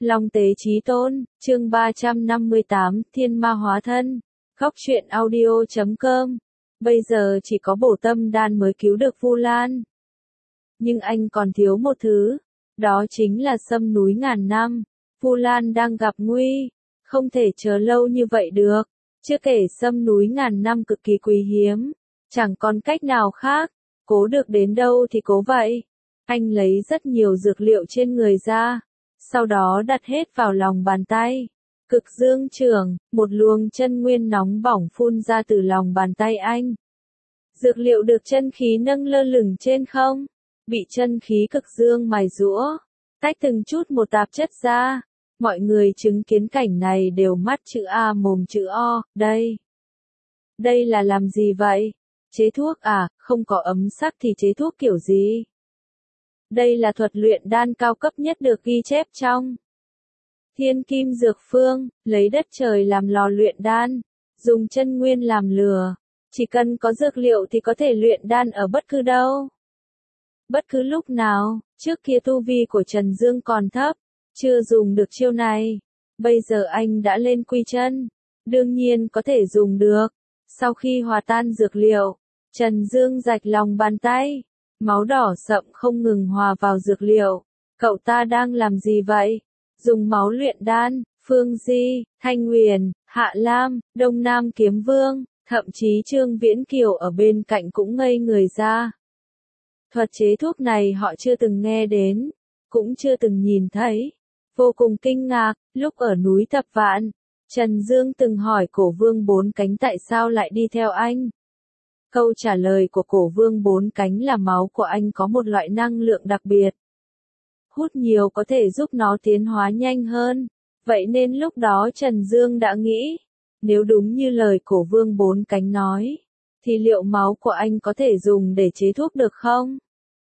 Long tế chí tôn, chương 358, Thiên ma hóa thân. Góc truyện audio.com. Bây giờ chỉ có bổ tâm đan mới cứu được Vu Lan. Nhưng anh còn thiếu một thứ, đó chính là sâm núi ngàn năm. Vu Lan đang gặp nguy, không thể chờ lâu như vậy được. Chưa kể sâm núi ngàn năm cực kỳ quý hiếm, chẳng còn cách nào khác, cố được đến đâu thì cố vậy. Anh lấy rất nhiều dược liệu trên người ra, sau đó đặt hết vào lòng bàn tay. Cực dương trưởng, một luồng chân nguyên nóng bỏng phun ra từ lòng bàn tay anh. Dược liệu được chân khí nâng lơ lửng trên không, bị chân khí cực dương mài giũa, tách từng chút một tạp chất ra. Mọi người chứng kiến cảnh này đều mắt chữ A mồm chữ O, đây là làm gì vậy? Chế thuốc à, không có ấm sắc thì chế thuốc kiểu gì? Đây là thuật luyện đan cao cấp nhất được ghi chép trong Thiên Kim Dược Phương, lấy đất trời làm lò luyện đan, dùng chân nguyên làm lửa, chỉ cần có dược liệu thì có thể luyện đan ở bất cứ đâu. Bất cứ lúc nào, trước kia tu vi của Trần Dương còn thấp, chưa dùng được chiêu này, bây giờ anh đã lên quy chân, đương nhiên có thể dùng được. Sau khi hòa tan dược liệu, Trần Dương rạch lòng bàn tay, máu đỏ sậm không ngừng hòa vào dược liệu. Cậu ta đang làm gì vậy? Dùng máu luyện đan. Phương Di, Thanh Huyền, Hạ Lam, Đông Nam Kiếm Vương, thậm chí Trương Viễn Kiều ở bên cạnh cũng ngây người ra. Thuật chế thuốc này họ chưa từng nghe đến, cũng chưa từng nhìn thấy. Vô cùng kinh ngạc, lúc ở núi Thập Vạn, Trần Dương từng hỏi Cổ Vương Bốn Cánh tại sao lại đi theo anh. Câu trả lời của Cổ Vương Bốn Cánh là máu của anh có một loại năng lượng đặc biệt. Hút nhiều có thể giúp nó tiến hóa nhanh hơn. Vậy nên lúc đó Trần Dương đã nghĩ, nếu đúng như lời Cổ Vương Bốn Cánh nói, thì liệu máu của anh có thể dùng để chế thuốc được không?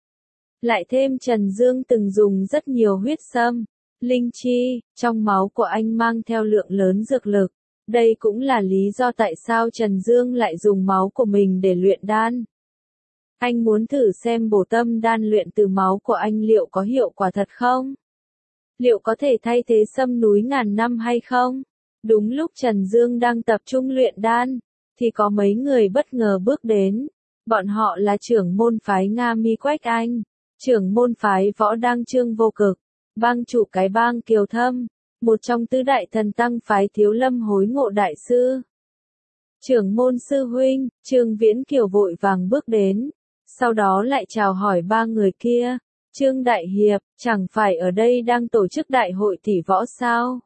Lại thêm Trần Dương từng dùng rất nhiều huyết sâm, linh chi, trong máu của anh mang theo lượng lớn dược lực. Đây cũng là lý do tại sao Trần Dương lại dùng máu của mình để luyện đan. Anh muốn thử xem bổ tâm đan luyện từ máu của anh liệu có hiệu quả thật không? Liệu có thể thay thế sâm núi ngàn năm hay không? Đúng lúc Trần Dương đang tập trung luyện đan, thì có mấy người bất ngờ bước đến. Bọn họ là trưởng môn phái Nga Mi Quách Anh, trưởng môn phái Võ Đăng Trương Vô Cực, bang chủ cái bang Kiều Thâm, một trong tứ đại thần tăng phái Thiếu Lâm Hối Ngộ Đại Sư. Trưởng môn sư huynh, Trương Viễn Kiều vội vàng bước đến, sau đó lại chào hỏi ba người kia. Trương Đại Hiệp, chẳng phải ở đây đang tổ chức đại hội tỷ võ sao?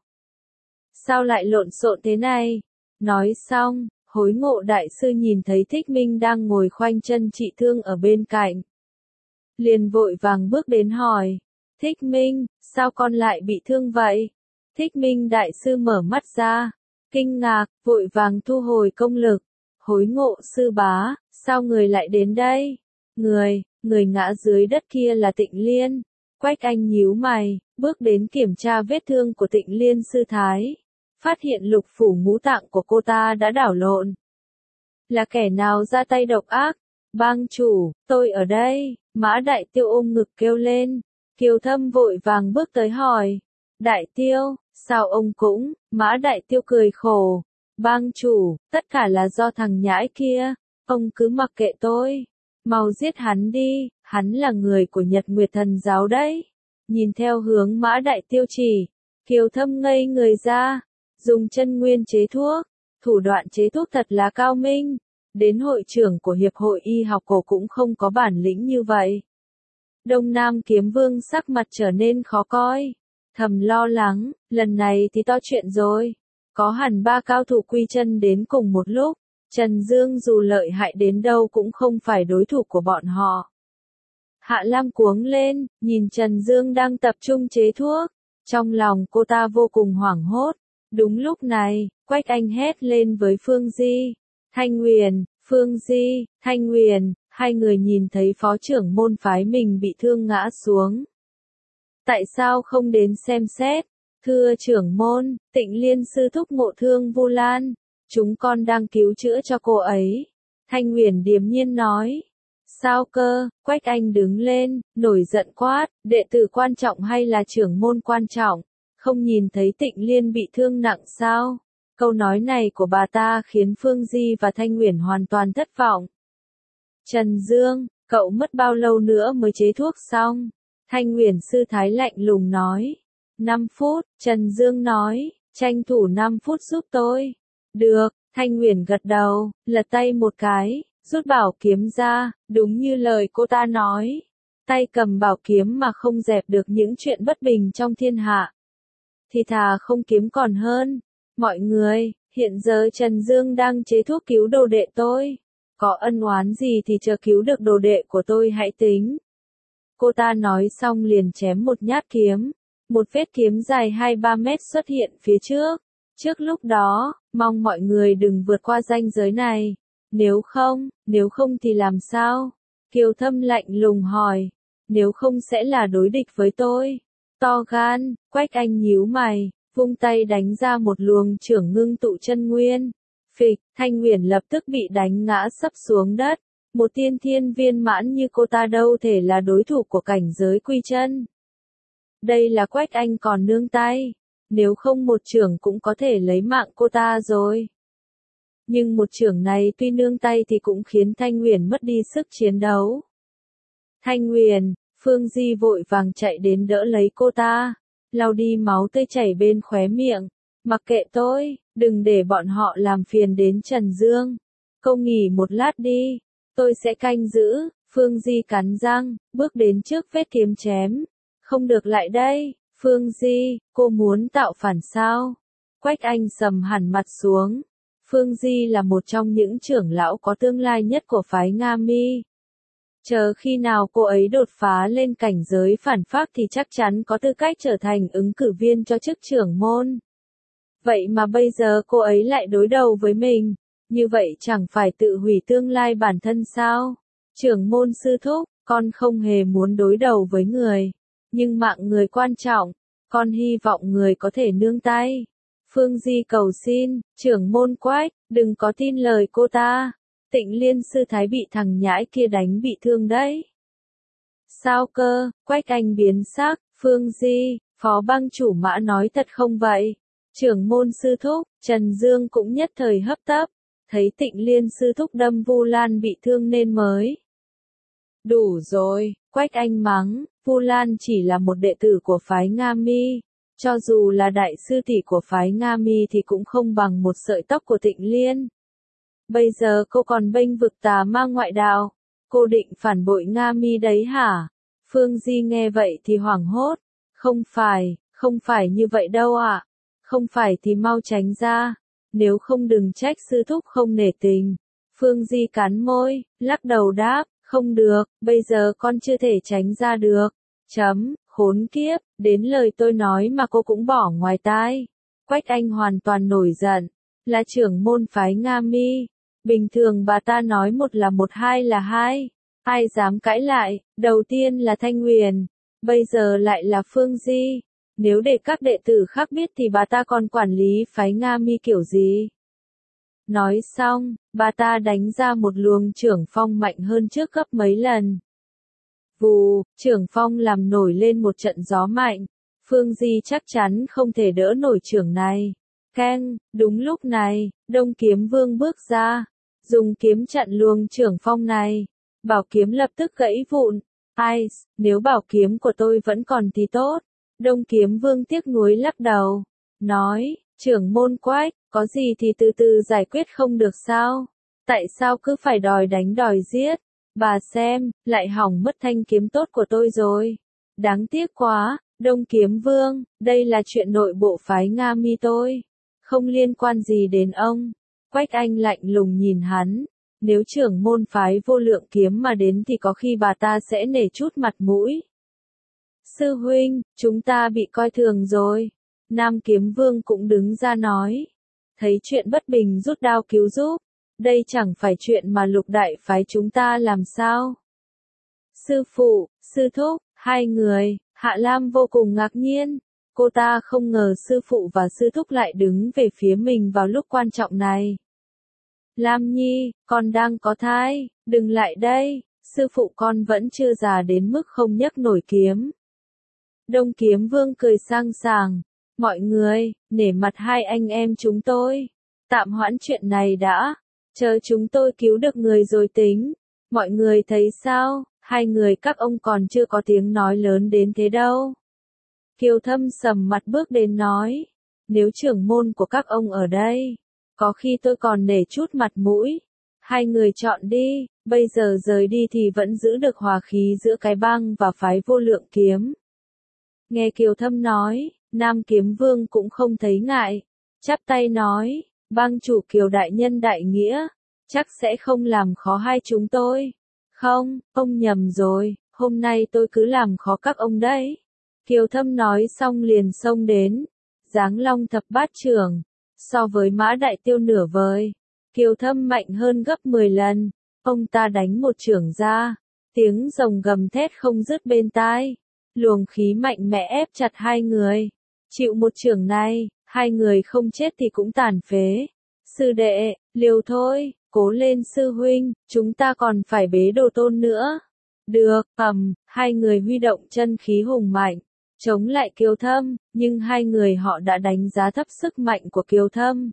Sao lại lộn xộn thế này? Nói xong, Hối Ngộ Đại Sư nhìn thấy Thích Minh đang ngồi khoanh chân trị thương ở bên cạnh, liền vội vàng bước đến hỏi, Thích Minh, sao con lại bị thương vậy? Thích Minh Đại Sư mở mắt ra, kinh ngạc, vội vàng thu hồi công lực. Hối Ngộ sư bá, sao người lại đến đây? Người ngã dưới đất kia là Tịnh Liên. Quách Anh nhíu mày, bước đến kiểm tra vết thương của Tịnh Liên sư thái. Phát hiện lục phủ ngũ tạng của cô ta đã đảo lộn. Là kẻ nào ra tay độc ác? Bang chủ, tôi ở đây. Mã Đại Tiêu ôm ngực kêu lên. Kiều Thâm vội vàng bước tới hỏi. Đại Tiêu, sao ông cũng? Mã Đại Tiêu cười khổ. Bang chủ, tất cả là do thằng nhãi kia. Ông cứ mặc kệ tôi. Mau giết hắn đi, hắn là người của Nhật Nguyệt Thần Giáo đấy. Nhìn theo hướng Mã Đại Tiêu chỉ, Kiều Thâm ngây người ra. Dùng chân nguyên chế thuốc, thủ đoạn chế thuốc thật là cao minh. Đến hội trưởng của Hiệp hội Y học cổ cũng không có bản lĩnh như vậy. Đông Nam Kiếm Vương sắc mặt trở nên khó coi, thầm lo lắng, lần này thì to chuyện rồi. Có hẳn ba cao thủ quy chân đến cùng một lúc, Trần Dương dù lợi hại đến đâu cũng không phải đối thủ của bọn họ. Hạ Lam cuống lên, nhìn Trần Dương đang tập trung chế thuốc, trong lòng cô ta vô cùng hoảng hốt. Đúng lúc này, Quách Anh hét lên với Phương Di, Thanh Huyền, Phương Di, Thanh Huyền, hai người nhìn thấy phó trưởng môn phái mình bị thương ngã xuống. Tại sao không đến xem xét? Thưa trưởng môn, Tịnh Liên sư thúc ngộ thương Vu Lan, chúng con đang cứu chữa cho cô ấy. Thanh Huyền điềm nhiên nói. Sao cơ? Quách Anh đứng lên, nổi giận quát, đệ tử quan trọng hay là trưởng môn quan trọng? Không nhìn thấy Tịnh Liên bị thương nặng sao? Câu nói này của bà ta khiến Phương Di và Thanh Uyển hoàn toàn thất vọng. Trần Dương, cậu mất bao lâu nữa mới chế thuốc xong? Thanh Uyển sư thái lạnh lùng nói. 5 phút, Trần Dương nói, tranh thủ 5 phút giúp tôi. Được, Thanh Uyển gật đầu, lật tay một cái, rút bảo kiếm ra, đúng như lời cô ta nói. Tay cầm bảo kiếm mà không dẹp được những chuyện bất bình trong thiên hạ. Thì thà không kiếm còn hơn. Mọi người, hiện giờ Trần Dương đang chế thuốc cứu đồ đệ tôi. Có ân oán gì thì chờ cứu được đồ đệ của tôi hãy tính. Cô ta nói xong liền chém một nhát kiếm. Một vết kiếm dài 2-3 mét xuất hiện phía trước. Trước lúc đó, mong mọi người đừng vượt qua ranh giới này. Nếu không thì làm sao? Kiều Thâm lạnh lùng hỏi. Nếu không sẽ là đối địch với tôi. To gan, Quách Anh nhíu mày, vung tay đánh ra một luồng chưởng ngưng tụ chân nguyên. Phịch, Thanh Uyển lập tức bị đánh ngã sấp xuống đất. Một tiên thiên viên mãn như cô ta đâu thể là đối thủ của cảnh giới quy chân. Đây là Quách Anh còn nương tay. Nếu không một chưởng cũng có thể lấy mạng cô ta rồi. Nhưng một chưởng này tuy nương tay thì cũng khiến Thanh Uyển mất đi sức chiến đấu. Thanh Uyển, Phương Di vội vàng chạy đến đỡ lấy cô ta, lau đi máu tươi chảy bên khóe miệng. Mặc kệ tôi, đừng để bọn họ làm phiền đến Trần Dương. Cô nghỉ một lát đi, tôi sẽ canh giữ. Phương Di cắn răng, bước đến trước vết kiếm chém. Không được lại đây, Phương Di, cô muốn tạo phản sao? Quách Anh sầm hẳn mặt xuống. Phương Di là một trong những trưởng lão có tương lai nhất của phái Nga Mi. Chờ khi nào cô ấy đột phá lên cảnh giới phản phác thì chắc chắn có tư cách trở thành ứng cử viên cho chức trưởng môn. Vậy mà bây giờ cô ấy lại đối đầu với mình, như vậy chẳng phải tự hủy tương lai bản thân sao? Trưởng môn sư thúc, con không hề muốn đối đầu với người, nhưng mạng người quan trọng, con hy vọng người có thể nương tay. Phương Di cầu xin, trưởng môn Quách, đừng có tin lời cô ta. Tịnh Liên sư thái bị thằng nhãi kia đánh bị thương đấy. Sao cơ? Quách Anh biến sắc. Phương Di, Phó Bang chủ Mã nói thật không vậy? Trưởng môn sư thúc, Trần Dương cũng nhất thời hấp tấp, thấy Tịnh Liên sư thúc đâm Vu Lan bị thương nên mới. Đủ rồi, Quách Anh mắng, Vu Lan chỉ là một đệ tử của phái Nga Mi, cho dù là đại sư tỷ của phái Nga Mi thì cũng không bằng một sợi tóc của Tịnh Liên. Bây giờ cô còn bênh vực tà ma ngoại đạo, cô định phản bội Nga Mi đấy hả? Phương Di nghe vậy thì hoảng hốt, không phải như vậy đâu ạ, không phải thì mau tránh ra, nếu không đừng trách sư thúc không nể tình. Phương Di cắn môi, lắc đầu đáp, không được, bây giờ con chưa thể tránh ra được. Khốn kiếp, đến lời tôi nói mà cô cũng bỏ ngoài tai. Quách Anh hoàn toàn nổi giận, là trưởng môn phái Nga Mi. Bình thường bà ta nói một là một, hai là hai. Ai dám cãi lại, đầu tiên là Thanh Uyển, bây giờ lại là Phương Di. Nếu để các đệ tử khác biết thì bà ta còn quản lý phái Nga Mi kiểu gì? Nói xong, bà ta đánh ra một luồng chưởng phong mạnh hơn trước gấp mấy lần. Vù, chưởng phong làm nổi lên một trận gió mạnh. Phương Di chắc chắn không thể đỡ nổi chưởng này. Keng, đúng lúc này, Đông Kiếm Vương bước ra, dùng kiếm chặn luồng chưởng phong này. Bảo kiếm lập tức gãy vụn. Ai, nếu bảo kiếm của tôi vẫn còn thì tốt. Đông Kiếm Vương tiếc nuối lắc đầu, nói, trưởng môn Quách, có gì thì từ từ giải quyết không được sao? Tại sao cứ phải đòi đánh đòi giết? Bà xem, lại hỏng mất thanh kiếm tốt của tôi rồi. Đáng tiếc quá, Đông Kiếm Vương, đây là chuyện nội bộ phái Nga Mi tôi, không liên quan gì đến ông. Quách Anh lạnh lùng nhìn hắn, nếu trưởng môn phái Vô Lượng Kiếm mà đến thì có khi bà ta sẽ nể chút mặt mũi. Sư huynh, chúng ta bị coi thường rồi. Nam Kiếm Vương cũng đứng ra nói. Thấy chuyện bất bình rút đao cứu giúp. Đây chẳng phải chuyện mà lục đại phái chúng ta làm sao. Sư phụ, sư thúc, hai người, Hạ Lam vô cùng ngạc nhiên. Cô ta không ngờ sư phụ và sư thúc lại đứng về phía mình vào lúc quan trọng này. Lam Nhi, con đang có thai, đừng lại đây, sư phụ con vẫn chưa già đến mức không nhấc nổi kiếm. Đông Kiếm Vương cười sang sảng, Mọi người, nể mặt hai anh em chúng tôi, tạm hoãn chuyện này đã, chờ chúng tôi cứu được người rồi tính. Mọi người thấy sao, hai người các ông còn chưa có tiếng nói lớn đến thế đâu. Kiều Thâm sầm mặt bước đến nói, nếu trưởng môn của các ông ở đây, có khi tôi còn nể chút mặt mũi. Hai người chọn đi, bây giờ rời đi thì vẫn giữ được hòa khí giữa cái bang và phái Vô Lượng Kiếm. Nghe Kiều Thâm nói, Nam Kiếm Vương cũng không thấy ngại, chắp tay nói, bang chủ Kiều đại nhân đại nghĩa, chắc sẽ không làm khó hai chúng tôi. Không, ông nhầm rồi, hôm nay tôi cứ làm khó các ông đấy. Kiều Thâm nói xong liền xông đến, giáng long thập bát trưởng, so với Mã Đại Tiêu nửa vời. Kiều Thâm mạnh hơn gấp 10 lần, ông ta đánh một chưởng ra, tiếng rồng gầm thét không dứt bên tai, luồng khí mạnh mẽ ép chặt hai người. Chịu một chưởng này, hai người không chết thì cũng tàn phế. Sư đệ, liều thôi, cố lên sư huynh, chúng ta còn phải bế Đồ Tôn nữa. Được, hai người huy động chân khí hùng mạnh, chống lại Kiều Thâm, nhưng hai người họ đã đánh giá thấp sức mạnh của Kiều Thâm.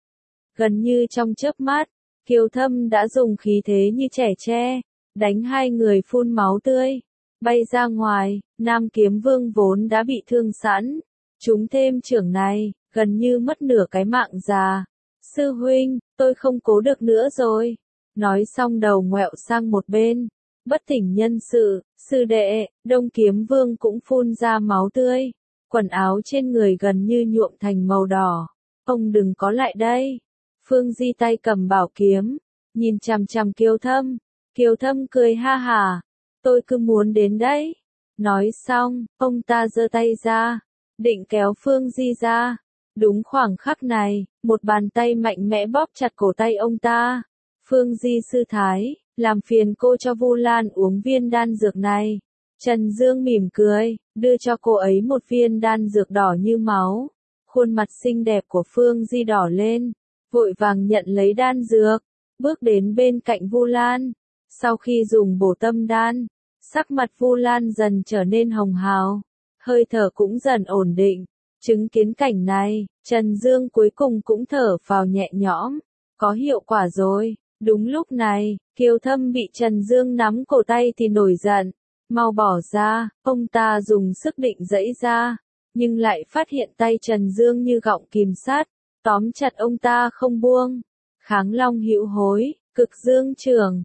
Gần như trong chớp mắt, Kiều Thâm đã dùng khí thế như trẻ tre, đánh hai người phun máu tươi, bay ra ngoài. Nam Kiếm Vương vốn đã bị thương sẵn, chúng thêm chưởng này, gần như mất nửa cái mạng già. Sư huynh, tôi không cố được nữa rồi. Nói xong đầu ngoẹo sang một bên, bất tỉnh nhân sự. Sư đệ, Đông Kiếm Vương cũng phun ra máu tươi, quần áo trên người gần như nhuộm thành màu đỏ. Ông đừng có lại đây. Phương Di tay cầm bảo kiếm, nhìn chằm chằm Kiều Thâm. Kiều Thâm cười ha hả, tôi cứ muốn đến đấy. Nói xong, ông ta giơ tay ra, định kéo Phương Di ra. Đúng khoảng khắc này, một bàn tay mạnh mẽ bóp chặt cổ tay ông ta. Phương Di sư thái, làm phiền cô cho Vu Lan uống viên đan dược này. Trần Dương mỉm cười, đưa cho cô ấy một viên đan dược đỏ như máu. Khuôn mặt xinh đẹp của Phương Di đỏ lên, vội vàng nhận lấy đan dược, bước đến bên cạnh Vu Lan. Sau khi dùng bổ tâm đan, sắc mặt Vu Lan dần trở nên hồng hào, hơi thở cũng dần ổn định. Chứng kiến cảnh này, Trần Dương cuối cùng cũng thở phào nhẹ nhõm, có hiệu quả rồi. Đúng lúc này, Kiều Thâm bị Trần Dương nắm cổ tay thì nổi giận, mau bỏ ra. Ông ta dùng sức định giãy ra, nhưng lại phát hiện tay Trần Dương như gọng kìm sắt, tóm chặt ông ta không buông. Kháng Long hữu hối, Cực Dương chưởng,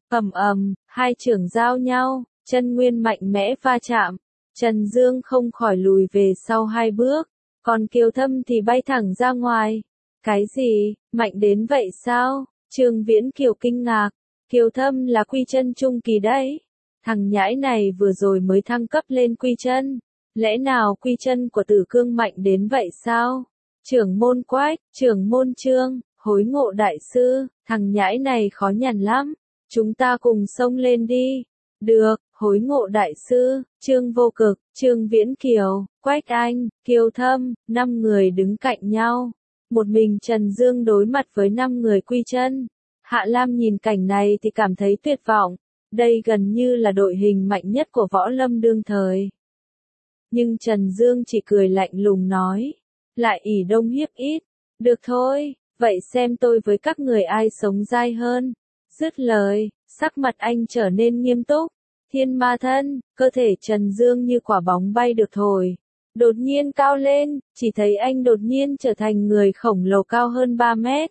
hai chưởng giao nhau, chân nguyên mạnh mẽ va chạm. Trần Dương không khỏi lùi về sau hai bước, còn Kiều Thâm thì bay thẳng ra ngoài. Cái gì, mạnh đến vậy sao? Trương Viễn Kiều kinh ngạc, Kiều Thâm là quy chân trung kỳ đấy. Thằng nhãi này vừa rồi mới thăng cấp lên quy chân, lẽ nào quy chân của Tử Cương mạnh đến vậy sao? Trưởng môn Quách, trưởng môn Trương, hối ngộ đại sư, thằng nhãi này khó nhằn lắm, chúng ta cùng xông lên đi. Được, hối ngộ đại sư, Trương Vô Cực, Trương Viễn Kiều, Quách Anh, Kiều Thâm, 5 người đứng cạnh nhau. Một mình Trần Dương đối mặt với 5 người quy chân. Hạ Lam nhìn cảnh này thì cảm thấy tuyệt vọng. Đây gần như là đội hình mạnh nhất của võ lâm đương thời. Nhưng Trần Dương chỉ cười lạnh lùng nói, lại ỷ đông hiếp ít. Được thôi, vậy xem tôi với các người ai sống dai hơn. Dứt lời, sắc mặt anh trở nên nghiêm túc. Thiên ma thân, cơ thể Trần Dương như quả bóng bay được thổi. Đột nhiên cao lên, chỉ thấy anh đột nhiên trở thành người khổng lồ cao hơn 3 mét.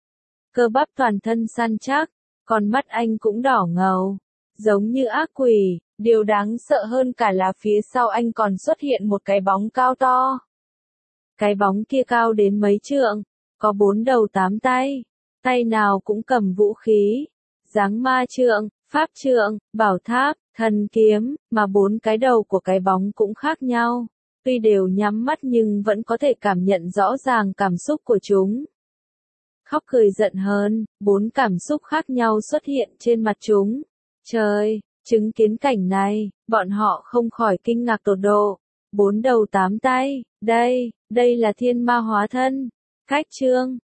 Cơ bắp toàn thân săn chắc, còn mắt anh cũng đỏ ngầu, giống như ác quỷ. Điều đáng sợ hơn cả là phía sau anh còn xuất hiện một cái bóng cao to. Cái bóng kia cao đến mấy trượng, có 4 đầu 8 tay, tay nào cũng cầm vũ khí, giáng ma trượng, pháp trượng, bảo tháp, thần kiếm, mà 4 cái đầu của cái bóng cũng khác nhau. Tuy đều nhắm mắt nhưng vẫn có thể cảm nhận rõ ràng cảm xúc của chúng. Khóc cười giận hờn, 4 cảm xúc khác nhau xuất hiện trên mặt chúng. Trời, chứng kiến cảnh này, bọn họ không khỏi kinh ngạc tột độ. 4 đầu 8 tay, đây là thiên ma hóa thân. Cách chương